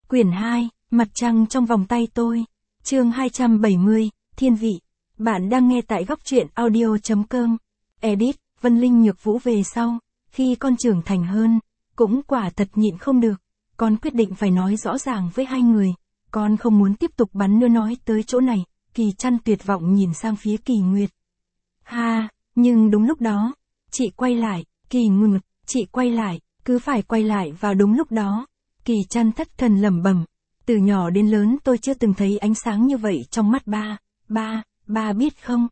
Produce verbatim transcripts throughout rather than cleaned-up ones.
Quyển hai, Mặt trăng trong vòng tay tôi. Chương hai trăm bảy mươi, Thiên vị. Bạn đang nghe tại góc truyện audio chấm com. Edit, Vân Linh Nhược Vũ về sau. Khi con trưởng thành hơn, cũng quả thật nhịn không được. Con quyết định phải nói rõ ràng với hai người. Con không muốn tiếp tục bắn nữa nói tới chỗ này. Kỳ Trăn tuyệt vọng nhìn sang phía Kỳ Nguyệt. Ha, nhưng đúng lúc đó, chị quay lại, Kỳ Nguyệt, chị quay lại, cứ phải quay lại vào đúng lúc đó. Kỳ Trăn thất thần lẩm bẩm, từ nhỏ đến lớn tôi chưa từng thấy ánh sáng như vậy trong mắt ba, ba, ba biết không?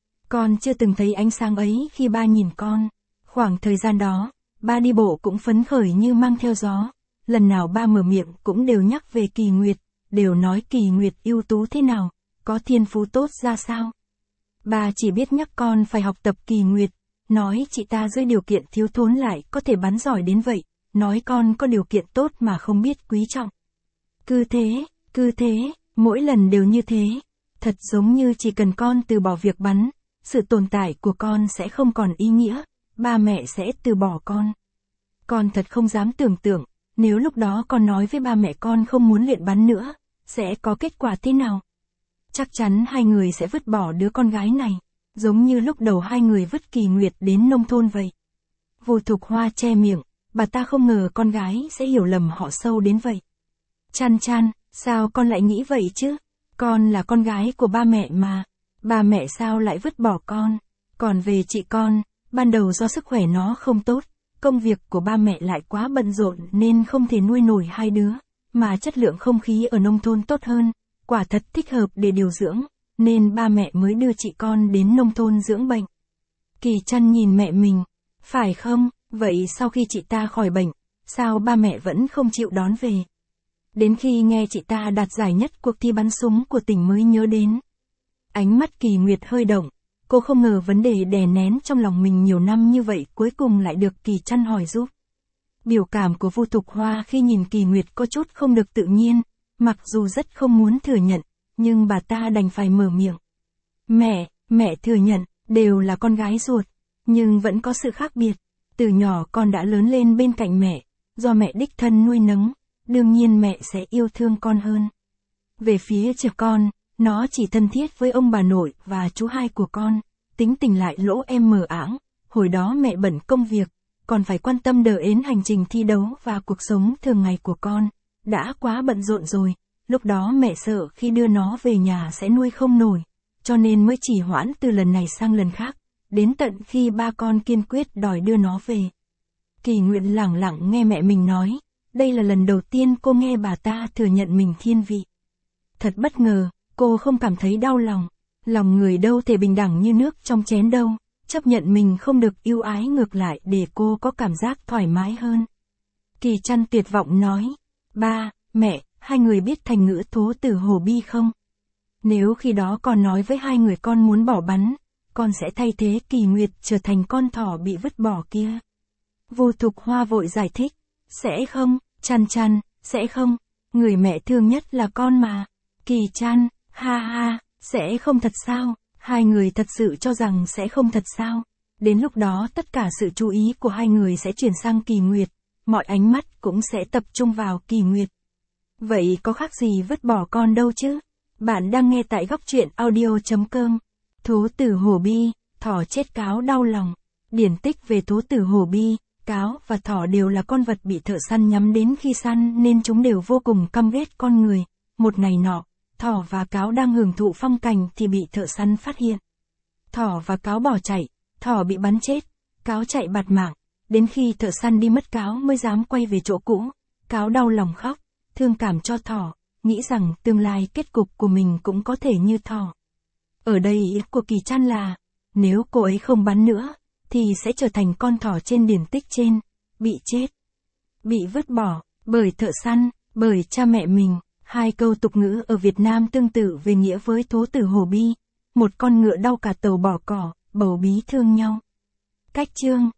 Con chưa từng thấy ánh sáng ấy khi ba nhìn con. Khoảng thời gian đó, ba đi bộ cũng phấn khởi như mang theo gió. Lần nào ba mở miệng cũng đều nhắc về Kỳ Nguyệt, đều nói Kỳ Nguyệt ưu tú thế nào, có thiên phú tốt ra sao. Ba chỉ biết nhắc con phải học tập Kỳ Nguyệt, nói chị ta dưới điều kiện thiếu thốn lại có thể bắn giỏi đến vậy, nói con có điều kiện tốt mà không biết quý trọng. Cứ thế, cứ thế, mỗi lần đều như thế, thật giống như chỉ cần con từ bỏ việc bắn, sự tồn tại của con sẽ không còn ý nghĩa, ba mẹ sẽ từ bỏ con. Con thật không dám tưởng tượng, nếu lúc đó con nói với ba mẹ con không muốn luyện bắn nữa, sẽ có kết quả thế nào? Chắc chắn hai người sẽ vứt bỏ đứa con gái này, giống như lúc đầu hai người vứt Kỳ Nguyệt đến nông thôn vậy. Vô Thục Hoa che miệng, bà ta không ngờ con gái sẽ hiểu lầm họ sâu đến vậy. Chăn Chăn, sao con lại nghĩ vậy chứ? Con là con gái của ba mẹ mà, ba mẹ sao lại vứt bỏ con? Còn về chị con, ban đầu do sức khỏe nó không tốt, công việc của ba mẹ lại quá bận rộn nên không thể nuôi nổi hai đứa, mà chất lượng không khí ở nông thôn tốt hơn, quả thật thích hợp để điều dưỡng, nên ba mẹ mới đưa chị con đến nông thôn dưỡng bệnh. Kỳ Trăn nhìn mẹ mình, phải không? Vậy sau khi chị ta khỏi bệnh, sao ba mẹ vẫn không chịu đón về? Đến khi nghe chị ta đạt giải nhất cuộc thi bắn súng của tỉnh mới nhớ đến. Ánh mắt Kỳ Nguyệt hơi động, cô không ngờ vấn đề đè nén trong lòng mình nhiều năm như vậy cuối cùng lại được Kỳ Trăn hỏi giúp. Biểu cảm của Vô Thục Hoa khi nhìn Kỳ Nguyệt có chút không được tự nhiên, mặc dù rất không muốn thừa nhận, nhưng bà ta đành phải mở miệng. Mẹ, mẹ thừa nhận, đều là con gái ruột, nhưng vẫn có sự khác biệt. Từ nhỏ con đã lớn lên bên cạnh mẹ, do mẹ đích thân nuôi nấng, đương nhiên mẹ sẽ yêu thương con hơn. Về phía trẻ con, nó chỉ thân thiết với ông bà nội và chú hai của con, tính tình lại lỗ em mờ ảng, hồi đó mẹ bận công việc, còn phải quan tâm đờ ến hành trình thi đấu và cuộc sống thường ngày của con, đã quá bận rộn rồi, lúc đó mẹ sợ khi đưa nó về nhà sẽ nuôi không nổi, cho nên mới chỉ hoãn từ lần này sang lần khác, đến tận khi ba con kiên quyết đòi đưa nó về. Kỳ Nguyệt lẳng lặng nghe mẹ mình nói, đây là lần đầu tiên cô nghe bà ta thừa nhận mình thiên vị. Thật bất ngờ, cô không cảm thấy đau lòng, lòng người đâu thể bình đẳng như nước trong chén đâu, chấp nhận mình không được yêu ái ngược lại để cô có cảm giác thoải mái hơn. Kỳ Trăn tuyệt vọng nói, ba, mẹ, hai người biết thành ngữ thố tử hổ bi không? Nếu khi đó con nói với hai người con muốn bỏ bắn, con sẽ thay thế Kỳ Nguyệt trở thành con thỏ bị vứt bỏ kia. Vô Thục Hoa vội giải thích, sẽ không, Chăn Chăn, sẽ không, người mẹ thương nhất là con mà. Kỳ Trăn, ha ha, sẽ không thật sao? Hai người thật sự cho rằng sẽ không thật sao? Đến lúc đó tất cả sự chú ý của hai người sẽ chuyển sang Kỳ Nguyệt, mọi ánh mắt cũng sẽ tập trung vào Kỳ Nguyệt. Vậy có khác gì vứt bỏ con đâu chứ? Bạn đang nghe tại góc truyện audio chấm com. Thố tử hổ bi, thỏ chết cáo đau lòng. Điển tích về thố tử hổ bi, cáo và thỏ đều là con vật bị thợ săn nhắm đến khi săn nên chúng đều vô cùng căm ghét con người. Một ngày nọ, thỏ và cáo đang hưởng thụ phong cảnh thì bị thợ săn phát hiện. Thỏ và cáo bỏ chạy, thỏ bị bắn chết, cáo chạy bạt mạng. Đến khi thợ săn đi mất cáo mới dám quay về chỗ cũ. Cáo đau lòng khóc, thương cảm cho thỏ, nghĩ rằng tương lai kết cục của mình cũng có thể như thỏ. Ở đây ý của Kỳ Trăn là, nếu cô ấy không bắn nữa, thì sẽ trở thành con thỏ trên điển tích trên, bị chết, bị vứt bỏ, bởi thợ săn, bởi cha mẹ mình. Hai câu tục ngữ ở Việt Nam tương tự về nghĩa với thố tử hổ bi, một con ngựa đau cả tàu bỏ cỏ, bầu bí thương nhau. Cách chương